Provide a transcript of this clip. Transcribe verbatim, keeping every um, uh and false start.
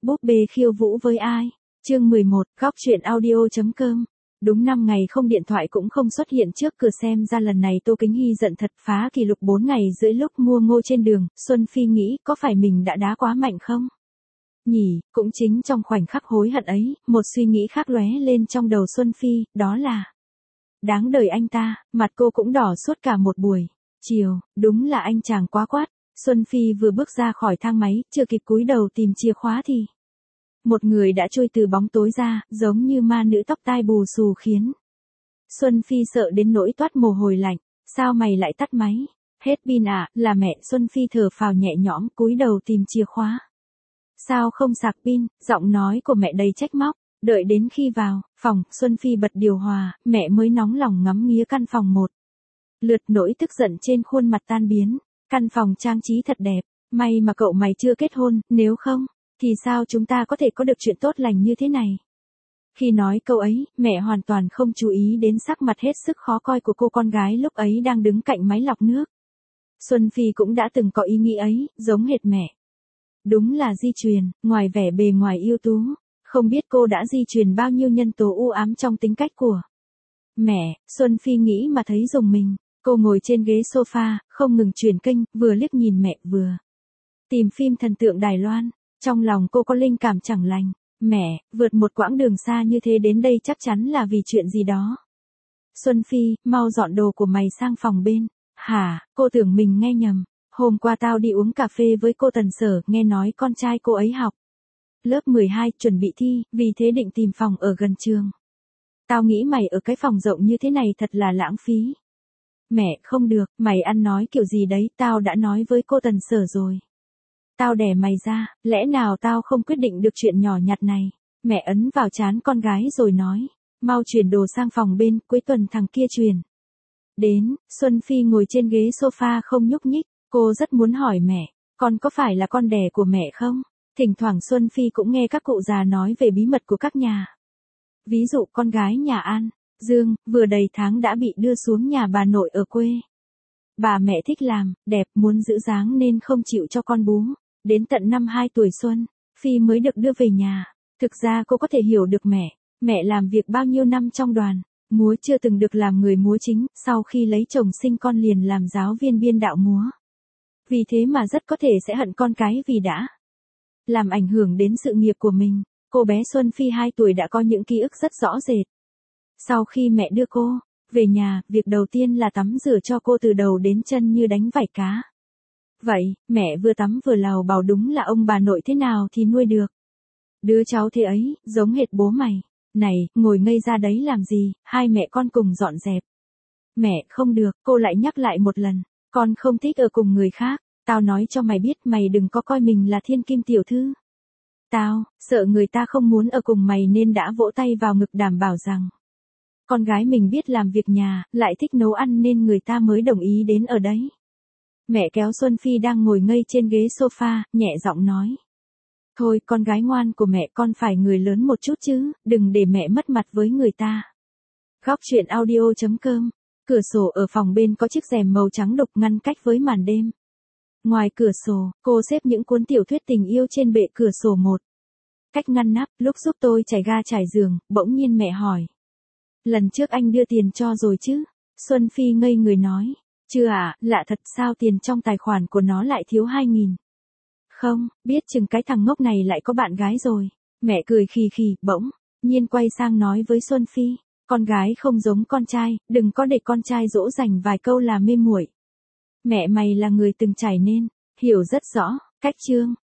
Búp bê khiêu vũ với ai? Chương mười một, góc truyện audio.com. Đúng năm ngày không điện thoại cũng không xuất hiện trước cửa, xem ra lần này Tô Kính Hy giận thật, phá kỷ lục bốn ngày rưỡi lúc mua ngô trên đường. Xuân Phi nghĩ có phải mình đã đá quá mạnh không? Nhỉ, cũng chính trong khoảnh khắc hối hận ấy, một suy nghĩ khác lóe lên trong đầu Xuân Phi, đó là đáng đời anh ta. Mặt cô cũng đỏ suốt cả một buổi chiều, đúng là anh chàng quá quát. Xuân Phi vừa bước ra khỏi thang máy, chưa kịp cúi đầu tìm chìa khóa thì một người đã trôi từ bóng tối ra, giống như ma nữ tóc tai bù xù, khiến Xuân Phi sợ đến nỗi toát mồ hôi lạnh. Sao mày lại tắt máy? Hết pin à? Là mẹ. Xuân Phi thở phào nhẹ nhõm, cúi đầu tìm chìa khóa. Sao không sạc pin? Giọng nói của mẹ đầy trách móc. Đợi đến khi vào phòng, Xuân Phi bật điều hòa, mẹ mới nóng lòng ngắm nghía căn phòng một lượt, nỗi tức giận trên khuôn mặt tan biến. Căn phòng trang trí thật đẹp, may mà cậu mày chưa kết hôn, nếu không thì sao chúng ta có thể có được chuyện tốt lành như thế này? Khi nói câu ấy, mẹ hoàn toàn không chú ý đến sắc mặt hết sức khó coi của cô con gái lúc ấy đang đứng cạnh máy lọc nước. Xuân Phi cũng đã từng có ý nghĩ ấy, giống hệt mẹ. Đúng là di truyền, ngoài vẻ bề ngoài ưu tú, không biết cô đã di truyền bao nhiêu nhân tố u ám trong tính cách của mẹ. Xuân Phi nghĩ mà thấy rùng mình. Cô ngồi trên ghế sofa, không ngừng chuyển kênh, vừa liếc nhìn mẹ vừa tìm phim thần tượng Đài Loan. Trong lòng cô có linh cảm chẳng lành. Mẹ, vượt một quãng đường xa như thế đến đây chắc chắn là vì chuyện gì đó. Xuân Phi, mau dọn đồ của mày sang phòng bên. Hả? Cô tưởng mình nghe nhầm. Hôm qua tao đi uống cà phê với cô Tần Sở, nghe nói con trai cô ấy học lớp mười hai, chuẩn bị thi, vì thế định tìm phòng ở gần trường. Tao nghĩ mày ở cái phòng rộng như thế này thật là lãng phí. Mẹ, không được, mày ăn nói kiểu gì đấy, tao đã nói với cô Tần Sở rồi. Tao đẻ mày ra, lẽ nào tao không quyết định được chuyện nhỏ nhặt này? Mẹ ấn vào trán con gái rồi nói, mau chuyển đồ sang phòng bên, cuối tuần thằng kia chuyển đến. Xuân Phi ngồi trên ghế sofa không nhúc nhích, cô rất muốn hỏi mẹ, con có phải là con đẻ của mẹ không? Thỉnh thoảng Xuân Phi cũng nghe các cụ già nói về bí mật của các nhà. Ví dụ con gái nhà An Dương, vừa đầy tháng đã bị đưa xuống nhà bà nội ở quê. Bà mẹ thích làm, đẹp, muốn giữ dáng nên không chịu cho con bú. Đến tận năm hai tuổi Xuân Phi mới được đưa về nhà. Thực ra cô có thể hiểu được mẹ. Mẹ làm việc bao nhiêu năm trong đoàn múa chưa từng được làm người múa chính, sau khi lấy chồng sinh con liền làm giáo viên biên đạo múa. Vì thế mà rất có thể sẽ hận con cái vì đã làm ảnh hưởng đến sự nghiệp của mình. Cô bé Xuân Phi hai tuổi đã có những ký ức rất rõ rệt. Sau khi mẹ đưa cô về nhà, việc đầu tiên là tắm rửa cho cô từ đầu đến chân như đánh vảy cá. Vậy, mẹ vừa tắm vừa lào bảo đúng là ông bà nội thế nào thì nuôi được đứa cháu thế ấy, giống hệt bố mày. Này, ngồi ngây ra đấy làm gì, hai mẹ con cùng dọn dẹp. Mẹ, không được, cô lại nhắc lại một lần, con không thích ở cùng người khác. Tao nói cho mày biết, mày đừng có coi mình là thiên kim tiểu thư. Tao, sợ người ta không muốn ở cùng mày nên đã vỗ tay vào ngực đảm bảo rằng con gái mình biết làm việc nhà, lại thích nấu ăn nên người ta mới đồng ý đến ở đấy. Mẹ kéo Xuân Phi đang ngồi ngây trên ghế sofa, nhẹ giọng nói. Thôi, con gái ngoan của mẹ, con phải người lớn một chút chứ, đừng để mẹ mất mặt với người ta. Góc truyện audio.com. Cửa sổ ở phòng bên có chiếc rèm màu trắng đục ngăn cách với màn đêm. Ngoài cửa sổ, cô xếp những cuốn tiểu thuyết tình yêu trên bệ cửa sổ một cách ngăn nắp. Lúc giúp tôi trải ga trải giường, bỗng nhiên mẹ hỏi. Lần trước anh đưa tiền cho rồi chứ? Xuân Phi ngây người nói. Chưa ạ, à, lạ thật, sao tiền trong tài khoản của nó lại thiếu hai nghìn? Không, biết chừng cái thằng ngốc này lại có bạn gái rồi. Mẹ cười khì khì, bỗng nhiên quay sang nói với Xuân Phi. Con gái không giống con trai, đừng có để con trai dỗ dành vài câu là mê muội. Mẹ mày là người từng trải nên hiểu rất rõ cách chương